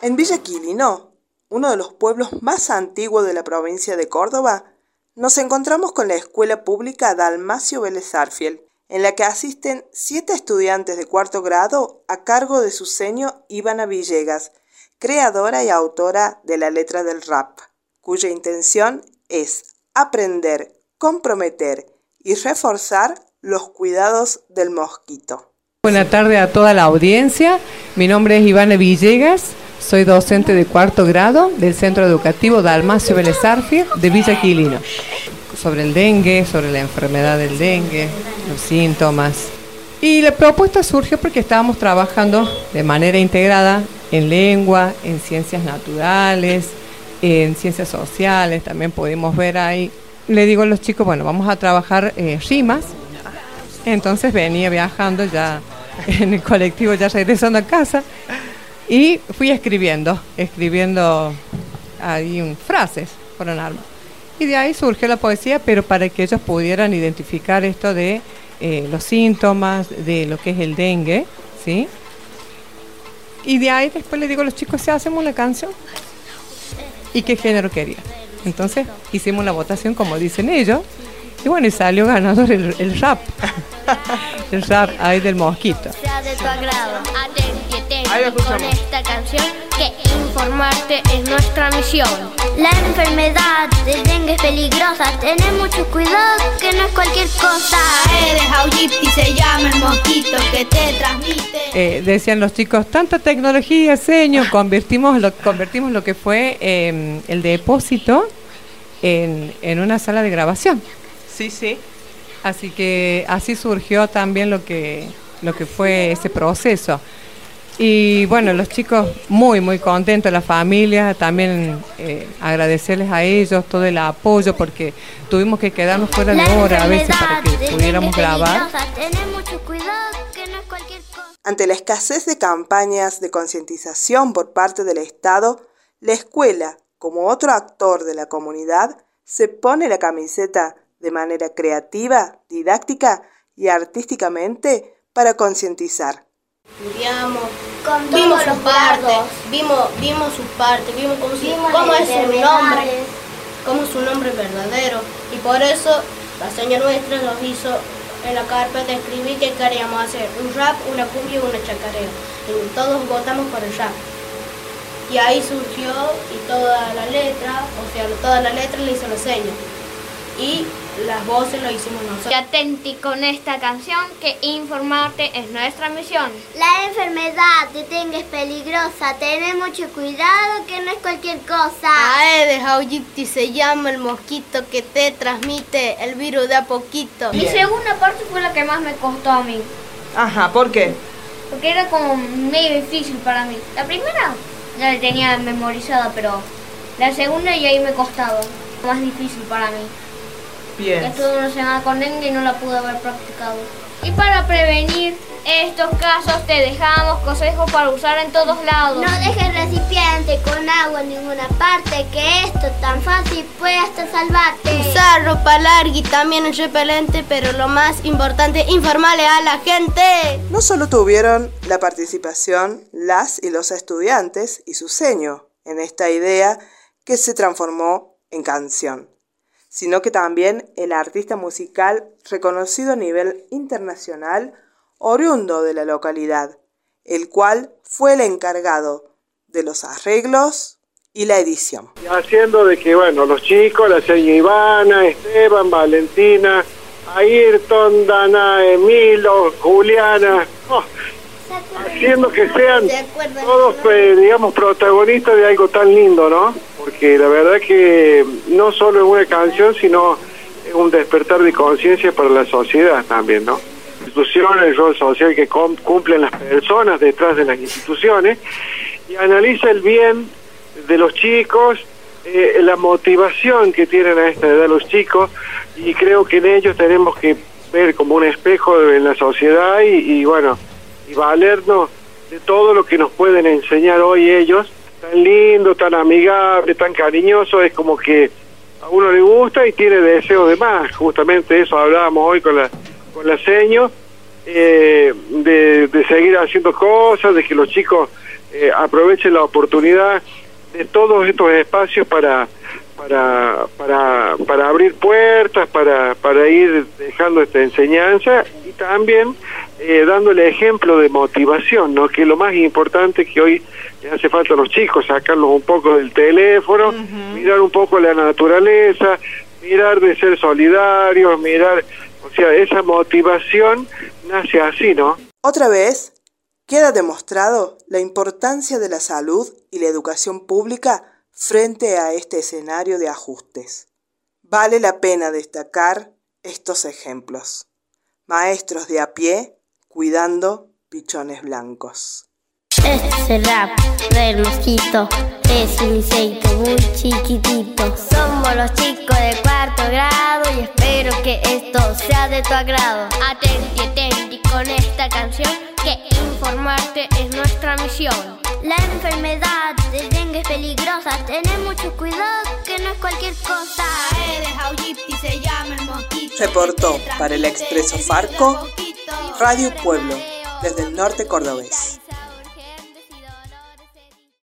En Villa Quilino, uno de los pueblos más antiguos de la provincia de Córdoba, nos encontramos con la escuela pública Dalmacio Vélez Sarsfield, en la que asisten 7 estudiantes de cuarto grado a cargo de su seño Ivana Villegas, creadora y autora de la letra del rap, cuya intención es aprender, comprometer y reforzar los cuidados del mosquito. Buenas tardes a toda la audiencia. Mi nombre es Ivana Villegas. Soy docente de cuarto grado del Centro Educativo Dalmacio Vélez Sarsfield de Villa Quilino. Sobre el dengue, sobre la enfermedad del dengue, los síntomas. Y la propuesta surgió porque estábamos trabajando de manera integrada en lengua, en ciencias naturales, en ciencias sociales. También pudimos ver ahí. Le digo a los chicos, bueno, vamos a trabajar rimas. Entonces venía viajando ya en el colectivo, ya regresando a casa. Y fui escribiendo ahí frases, fueron armas. Y de ahí surgió la poesía, pero para que ellos pudieran identificar esto de los síntomas, de lo que es el dengue, ¿sí? Y de ahí después le digo a los chicos, ¿si hacemos una canción? ¿Y qué género querían? Entonces hicimos la votación como dicen ellos, y bueno, y salió ganador el rap. El rap ahí del mosquito. Sea de tu agrado, con esta canción que informarte es nuestra misión. La enfermedad del dengue es peligrosa, tened mucho cuidado que no es cualquier cosa. Aedes aegypti se llama el mosquito que te transmite. Decían los chicos, tanta tecnología, señor, convertimos lo que fue el depósito en una sala de grabación. Sí, sí. Así que así surgió también lo que fue ese proceso. Y bueno, los chicos muy, muy contentos, la familia, también agradecerles a ellos todo el apoyo, porque tuvimos que quedarnos fuera de hora a veces para que pudiéramos grabar. Ante la escasez de campañas de concientización por parte del Estado, la escuela, como otro actor de la comunidad, se pone la camiseta de manera creativa, didáctica y artísticamente para concientizar. Estudiamos, vimos sus partes, vimos cómo es su nombre verdadero, y por eso la señora nuestra nos hizo en la carpeta escribir que queríamos hacer un rap, una cumbia y una chacarera, y todos votamos por el rap. Y ahí surgió y toda la letra le hizo la seña. Y las voces lo hicimos nosotros. Y atenti con esta canción que informarte es nuestra misión. La enfermedad de dengue es peligrosa, tened mucho cuidado que no es cualquier cosa. Aedes aegypti se llama el mosquito que te transmite el virus de a poquito. Mi segunda parte fue la que más me costó a mí. Ajá, ¿por qué? Porque era como medio difícil para mí. La primera ya la tenía memorizada, pero la segunda y ahí me costaba. Más difícil para mí. Bien. Estuve una semana con dengue y no la pude haber practicado. Y para prevenir estos casos te dejamos consejos para usar en todos lados. No dejes recipiente con agua en ninguna parte, que esto tan fácil puede hasta salvarte. Usar ropa larga y también es repelente, pero lo más importante, informarle a la gente. No solo tuvieron la participación las y los estudiantes y su seño en esta idea que se transformó en canción, sino que también el artista musical reconocido a nivel internacional, oriundo de la localidad, el cual fue el encargado de los arreglos y la edición. Haciendo de que, bueno, los chicos, la señora Ivana, Esteban, Valentina, Ayrton, Dana, Emilio, Juliana, haciendo que sean todos, digamos, protagonistas de algo tan lindo, ¿no? Porque la verdad que no solo es una canción, sino es un despertar de conciencia para la sociedad también, ¿no? Instituciones, el rol social que cumplen las personas detrás de las instituciones, y analiza el bien de los chicos, la motivación que tienen a esta edad los chicos, y creo que en ellos tenemos que ver como un espejo en la sociedad y bueno, y valernos de todo lo que nos pueden enseñar hoy ellos, tan lindo, tan amigable, tan cariñoso, es como que a uno le gusta y tiene deseo de más. Justamente eso hablábamos hoy con la seño, de seguir haciendo cosas, de que los chicos aprovechen la oportunidad de todos estos espacios para abrir puertas, para ir dejando esta enseñanza y también dándole ejemplo de motivación, ¿no? Que lo más importante que hoy les hace falta a los chicos, sacarlos un poco del teléfono, mirar un poco la naturaleza, mirar de ser solidarios, mirar, o sea, esa motivación nace así, ¿no? Otra vez, queda demostrado la importancia de la salud y la educación pública frente a este escenario de ajustes. Vale la pena destacar estos ejemplos. Maestros de a pie cuidando pichones blancos. Este rap del mosquito es un insecto muy chiquitito. Somos los chicos de cuarto grado y espero que esto sea de tu agrado. Atenti, atenti con esta canción, que informarte es nuestra misión. La enfermedad de dengue es peligrosa, tened mucho cuidado que no es cualquier cosa. Aedes aegypti se llama el mosquito. Reportó para el Expreso Farco, Radio Pueblo, desde el norte cordobés.